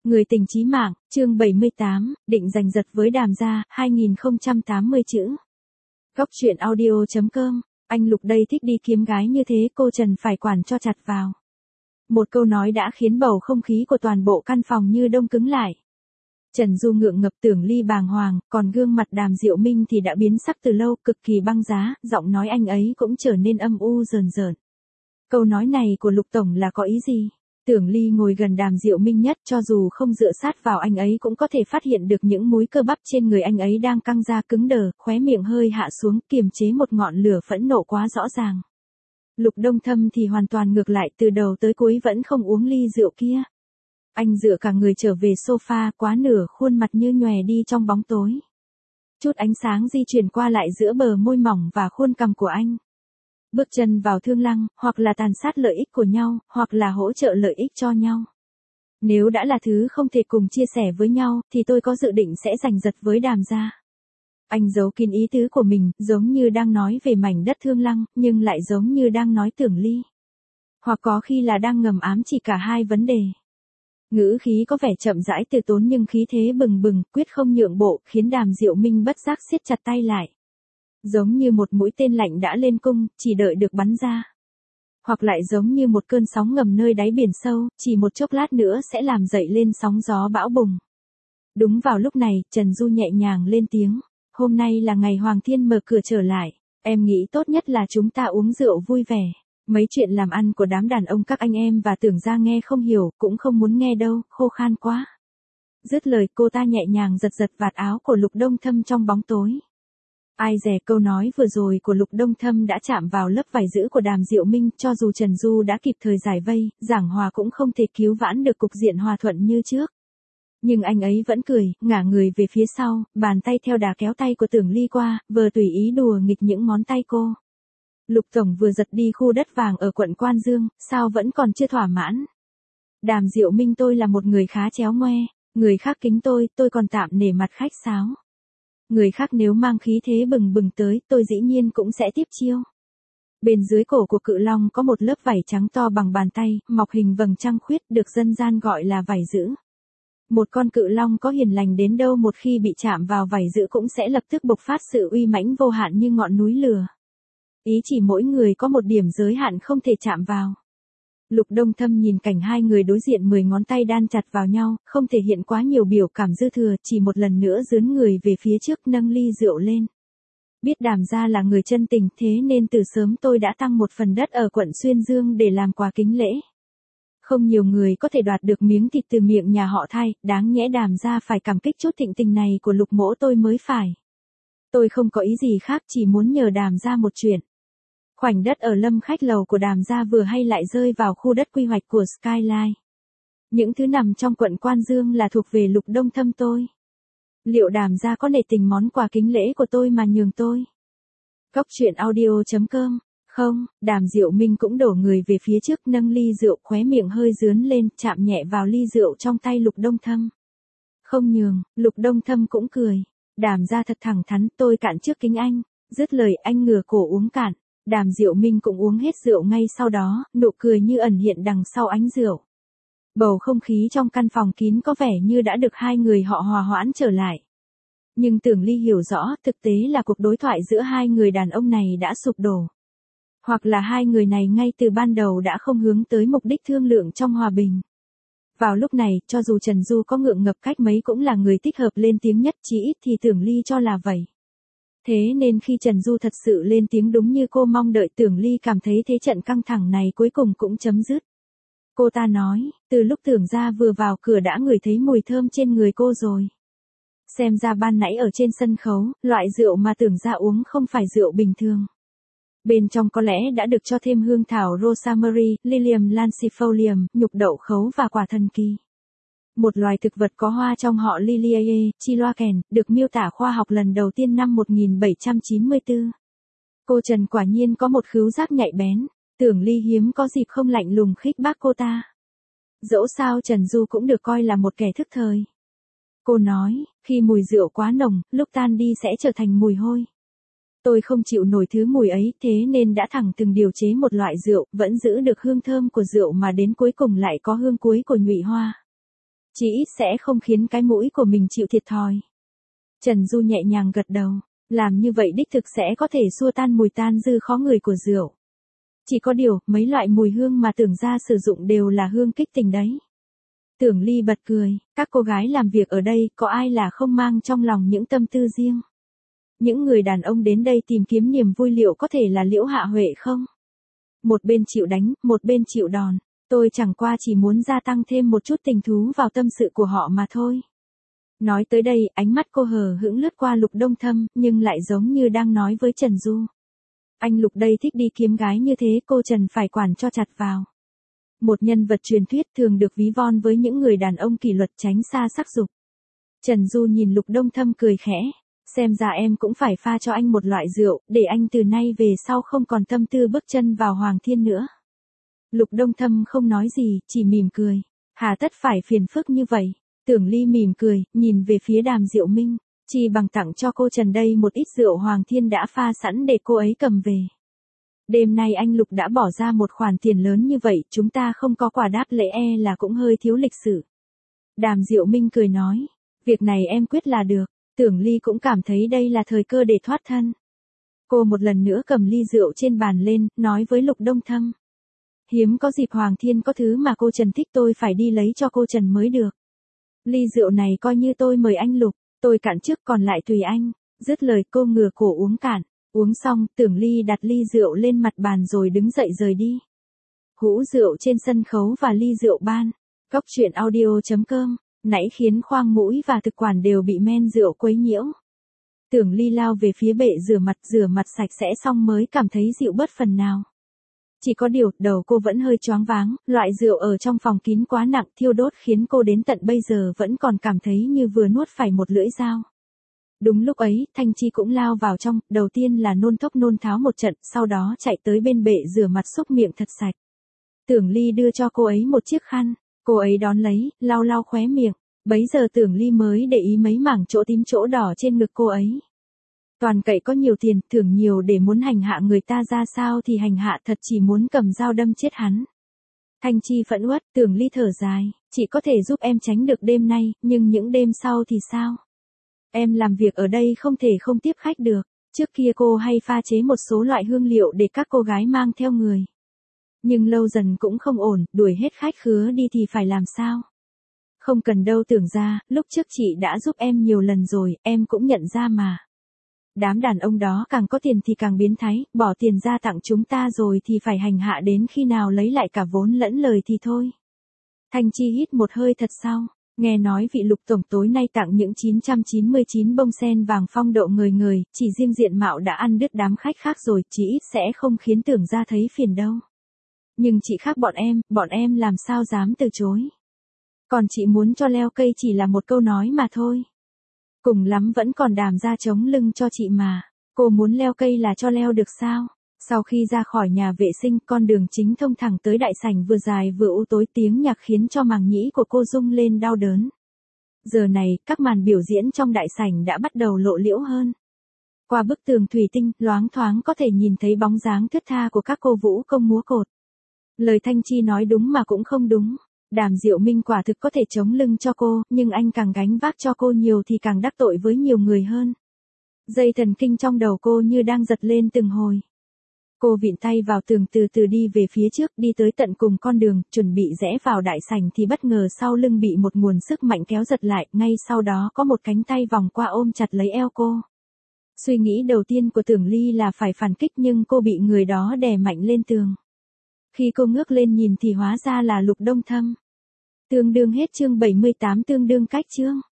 Người tình chí mạng, chương 78, định giành giật với Đàm gia, 2080 chữ. Góc truyện audio.com, anh Lục đây thích đi kiếm gái như thế cô Trần phải quản cho chặt vào. Một câu nói đã khiến bầu không khí của toàn bộ căn phòng như đông cứng lại. Trần Du ngượng ngập Tưởng Ly bàng hoàng, còn gương mặt Đàm Diệu Minh thì đã biến sắc từ lâu, cực kỳ băng giá, giọng nói anh ấy cũng trở nên âm u rờn rợn. Câu nói này của Lục Tổng là có ý gì? Tưởng Ly ngồi gần Đàm Diệu Minh nhất, cho dù không dựa sát vào anh ấy cũng có thể phát hiện được những múi cơ bắp trên người anh ấy đang căng ra cứng đờ, khóe miệng hơi hạ xuống, kiềm chế một ngọn lửa phẫn nộ quá rõ ràng. Lục Đông Thâm thì hoàn toàn ngược lại, từ đầu tới cuối vẫn không uống ly rượu kia. Anh dựa cả người trở về sofa, quá nửa khuôn mặt như nhòe đi trong bóng tối. Chút ánh sáng di chuyển qua lại giữa bờ môi mỏng và khuôn cằm của anh. Bước chân vào thương lăng, hoặc là tàn sát lợi ích của nhau, hoặc là hỗ trợ lợi ích cho nhau. Nếu đã là thứ không thể cùng chia sẻ với nhau, thì tôi có dự định sẽ giành giật với Đàm gia. Anh giấu kín ý tứ của mình, giống như đang nói về mảnh đất thương lăng, nhưng lại giống như đang nói Tưởng Ly. Hoặc có khi là đang ngầm ám chỉ cả hai vấn đề. Ngữ khí có vẻ chậm rãi từ tốn nhưng khí thế bừng bừng, quyết không nhượng bộ, khiến Đàm Diệu Minh bất giác siết chặt tay lại. Giống như một mũi tên lạnh đã lên cung, chỉ đợi được bắn ra. Hoặc lại giống như một cơn sóng ngầm nơi đáy biển sâu, chỉ một chốc lát nữa sẽ làm dậy lên sóng gió bão bùng. Đúng vào lúc này, Trần Du nhẹ nhàng lên tiếng. Hôm nay là ngày Hoàng Thiên mở cửa trở lại. Em nghĩ tốt nhất là chúng ta uống rượu vui vẻ. Mấy chuyện làm ăn của đám đàn ông các anh em và Tưởng gia nghe không hiểu, cũng không muốn nghe đâu, khô khan quá. Dứt lời cô ta nhẹ nhàng giật giật vạt áo của Lục Đông Thâm trong bóng tối. Ai dè câu nói vừa rồi của Lục Đông Thâm đã chạm vào lớp vải giữ của Đàm Diệu Minh, cho dù Trần Du đã kịp thời giải vây, giảng hòa cũng không thể cứu vãn được cục diện hòa thuận như trước. Nhưng anh ấy vẫn cười, ngả người về phía sau, bàn tay theo đà kéo tay của Tưởng Ly qua, vừa tùy ý đùa nghịch những ngón tay cô. Lục Tổng vừa giật đi khu đất vàng ở quận Quan Dương, sao vẫn còn chưa thỏa mãn? Đàm Diệu Minh tôi là một người khá chéo ngoe, người khác kính tôi còn tạm nể mặt khách sáo. Người khác nếu mang khí thế bừng bừng tới, tôi dĩ nhiên cũng sẽ tiếp chiêu. Bên dưới cổ của cự long có một lớp vảy trắng to bằng bàn tay, mọc hình vầng trăng khuyết, được dân gian gọi là vảy giữ. Một con cự long có hiền lành đến đâu một khi bị chạm vào vảy giữ cũng sẽ lập tức bộc phát sự uy mãnh vô hạn như ngọn núi lửa. Ý chỉ mỗi người có một điểm giới hạn không thể chạm vào. Lục Đông Thâm nhìn cảnh hai người đối diện 10 ngón tay đan chặt vào nhau, không thể hiện quá nhiều biểu cảm dư thừa, chỉ một lần nữa dướn người về phía trước nâng ly rượu lên. Biết Đàm gia là người chân tình, thế nên từ sớm tôi đã tăng một phần đất ở quận Xuyên Dương để làm quà kính lễ. Không nhiều người có thể đoạt được miếng thịt từ miệng nhà họ Thay, đáng nhẽ Đàm gia phải cảm kích chút thịnh tình này của Lục mỗ tôi mới phải. Tôi không có ý gì khác, chỉ muốn nhờ Đàm gia một chuyện. Khoảnh đất ở lâm khách lầu của Đàm gia vừa hay lại rơi vào khu đất quy hoạch của Skyline. Những thứ nằm trong quận Quan Dương là thuộc về Lục Đông Thâm tôi. Liệu Đàm gia có nể tình món quà kính lễ của tôi mà nhường tôi? Góc truyện audio.com. Không, Đàm Diệu Minh cũng đổ người về phía trước nâng ly rượu, khóe miệng hơi dướn lên, chạm nhẹ vào ly rượu trong tay Lục Đông Thâm. Không nhường, Lục Đông Thâm cũng cười. Đàm gia thật thẳng thắn, tôi cạn trước kính anh. Dứt lời anh ngửa cổ uống cạn. Đàm Diệu Minh cũng uống hết rượu ngay sau đó, nụ cười như ẩn hiện đằng sau ánh rượu. Bầu không khí trong căn phòng kín có vẻ như đã được hai người họ hòa hoãn trở lại. Nhưng Tưởng Ly hiểu rõ, thực tế là cuộc đối thoại giữa hai người đàn ông này đã sụp đổ. Hoặc là hai người này ngay từ ban đầu đã không hướng tới mục đích thương lượng trong hòa bình. Vào lúc này, cho dù Trần Du có ngượng ngập cách mấy cũng là người thích hợp lên tiếng nhất, chí ít thì Tưởng Ly cho là vậy. Thế nên khi Trần Du thật sự lên tiếng đúng như cô mong đợi, Tưởng Ly cảm thấy thế trận căng thẳng này cuối cùng cũng chấm dứt. Cô ta nói, từ lúc Tưởng gia vừa vào cửa đã ngửi thấy mùi thơm trên người cô rồi. Xem ra ban nãy ở trên sân khấu, loại rượu mà Tưởng gia uống không phải rượu bình thường. Bên trong có lẽ đã được cho thêm hương thảo rosemary, lilium lancifolium, nhục đậu khấu và quả thần kỳ. Một loài thực vật có hoa trong họ Liliaceae, Chiloaken, được miêu tả khoa học lần đầu tiên năm 1794. Cô Trần quả nhiên có một khứu giác nhạy bén, Tưởng Ly hiếm có dịp không lạnh lùng khích bác cô ta. Dẫu sao Trần Du cũng được coi là một kẻ thức thời. Cô nói, khi mùi rượu quá nồng, lúc tan đi sẽ trở thành mùi hôi. Tôi không chịu nổi thứ mùi ấy, thế nên đã thẳng thừng điều chế một loại rượu, vẫn giữ được hương thơm của rượu mà đến cuối cùng lại có hương cuối của nhụy hoa. Chỉ ít sẽ không khiến cái mũi của mình chịu thiệt thòi. Trần Du nhẹ nhàng gật đầu, làm như vậy đích thực sẽ có thể xua tan mùi tan dư khó ngửi của rượu. Chỉ có điều, mấy loại mùi hương mà Tưởng gia sử dụng đều là hương kích tình đấy. Tưởng Ly bật cười, các cô gái làm việc ở đây có ai là không mang trong lòng những tâm tư riêng. Những người đàn ông đến đây tìm kiếm niềm vui liệu có thể là Liễu Hạ Huệ không? Một bên chịu đánh, một bên chịu đòn. Tôi chẳng qua chỉ muốn gia tăng thêm một chút tình thú vào tâm sự của họ mà thôi. Nói tới đây, ánh mắt cô hờ hững lướt qua Lục Đông Thâm, nhưng lại giống như đang nói với Trần Du. Anh Lục đây thích đi kiếm gái như thế, cô Trần phải quản cho chặt vào. Một nhân vật truyền thuyết thường được ví von với những người đàn ông kỷ luật tránh xa sắc dục. Trần Du nhìn Lục Đông Thâm cười khẽ, xem ra em cũng phải pha cho anh một loại rượu, để anh từ nay về sau không còn tâm tư bước chân vào Hoàng Thiên nữa. Lục Đông Thâm không nói gì, chỉ mỉm cười. Hà tất phải phiền phức như vậy. Tưởng Ly mỉm cười, nhìn về phía Đàm Diệu Minh, chỉ bằng tặng cho cô Trần đây một ít rượu Hoàng Thiên đã pha sẵn để cô ấy cầm về. Đêm nay anh Lục đã bỏ ra một khoản tiền lớn như vậy, chúng ta không có quà đáp lễ là cũng hơi thiếu lịch sự. Đàm Diệu Minh cười nói, việc này em quyết là được. Tưởng Ly cũng cảm thấy đây là thời cơ để thoát thân. Cô một lần nữa cầm ly rượu trên bàn lên, nói với Lục Đông Thâm. Hiếm có dịp Hoàng Thiên có thứ mà cô Trần thích, tôi phải đi lấy cho cô Trần mới được. Ly rượu này coi như tôi mời anh Lục, tôi cạn trước còn lại tùy anh. Dứt lời cô ngửa cổ uống cạn. Uống xong, Tưởng Ly đặt ly rượu lên mặt bàn rồi đứng dậy rời đi. Hũ rượu trên sân khấu và ly rượu ban. Góc truyện audio.com, nãy khiến khoang mũi và thực quản đều bị men rượu quấy nhiễu. Tưởng Ly lao về phía bệ rửa mặt sạch sẽ xong mới cảm thấy dịu bớt phần nào. Chỉ có điều, đầu cô vẫn hơi choáng váng, loại rượu ở trong phòng kín quá nặng thiêu đốt khiến cô đến tận bây giờ vẫn còn cảm thấy như vừa nuốt phải một lưỡi dao. Đúng lúc ấy, Thanh Chi cũng lao vào trong, đầu tiên là nôn thốc nôn tháo một trận, sau đó chạy tới bên bệ rửa mặt xúc miệng thật sạch. Tưởng Ly đưa cho cô ấy một chiếc khăn, cô ấy đón lấy, lau lau khóe miệng, bấy giờ Tưởng Ly mới để ý mấy mảng chỗ tím chỗ đỏ trên ngực cô ấy. Toàn cậy có nhiều tiền, thưởng nhiều để muốn hành hạ người ta ra sao thì hành hạ thật, chỉ muốn cầm dao đâm chết hắn. Thanh Chi phẫn uất, Tưởng Ly thở dài, chỉ có thể giúp em tránh được đêm nay, nhưng những đêm sau thì sao? Em làm việc ở đây không thể không tiếp khách được, trước kia cô hay pha chế một số loại hương liệu để các cô gái mang theo người. Nhưng lâu dần cũng không ổn, đuổi hết khách khứa đi thì phải làm sao? Không cần đâu Tưởng gia, lúc trước chị đã giúp em nhiều lần rồi, em cũng nhận ra mà. Đám đàn ông đó càng có tiền thì càng biến thái, bỏ tiền ra tặng chúng ta rồi thì phải hành hạ đến khi nào lấy lại cả vốn lẫn lời thì thôi. Thanh Chi hít một hơi thật sâu, nghe nói vị Lục tổng tối nay tặng những 999 bông sen vàng phong độ người, chỉ riêng diện mạo đã ăn đứt đám khách khác rồi, chỉ ít sẽ không khiến Tưởng gia thấy phiền đâu. Nhưng chị khác bọn em làm sao dám từ chối. Còn chị muốn cho leo cây chỉ là một câu nói mà thôi. Cùng lắm vẫn còn Đàm gia chống lưng cho chị mà. Cô muốn leo cây là cho leo được sao? Sau khi ra khỏi nhà vệ sinh, con đường chính thông thẳng tới đại sảnh vừa dài vừa u tối, tiếng nhạc khiến cho màng nhĩ của cô rung lên đau đớn. Giờ này, các màn biểu diễn trong đại sảnh đã bắt đầu lộ liễu hơn. Qua bức tường thủy tinh, loáng thoáng có thể nhìn thấy bóng dáng thướt tha của các cô vũ công múa cột. Lời Thanh Chi nói đúng mà cũng không đúng. Đàm Diệu Minh quả thực có thể chống lưng cho cô, nhưng anh càng gánh vác cho cô nhiều thì càng đắc tội với nhiều người hơn. Dây thần kinh trong đầu cô như đang giật lên từng hồi. Cô vịn tay vào tường từ từ đi về phía trước, đi tới tận cùng con đường, chuẩn bị rẽ vào đại sảnh thì bất ngờ sau lưng bị một nguồn sức mạnh kéo giật lại, ngay sau đó có một cánh tay vòng qua ôm chặt lấy eo cô. Suy nghĩ đầu tiên của Tưởng Ly là phải phản kích nhưng cô bị người đó đè mạnh lên tường. Khi cô ngước lên nhìn thì hóa ra là Lục Đông Thâm. Tương đương hết chương 78, tương đương cách chương.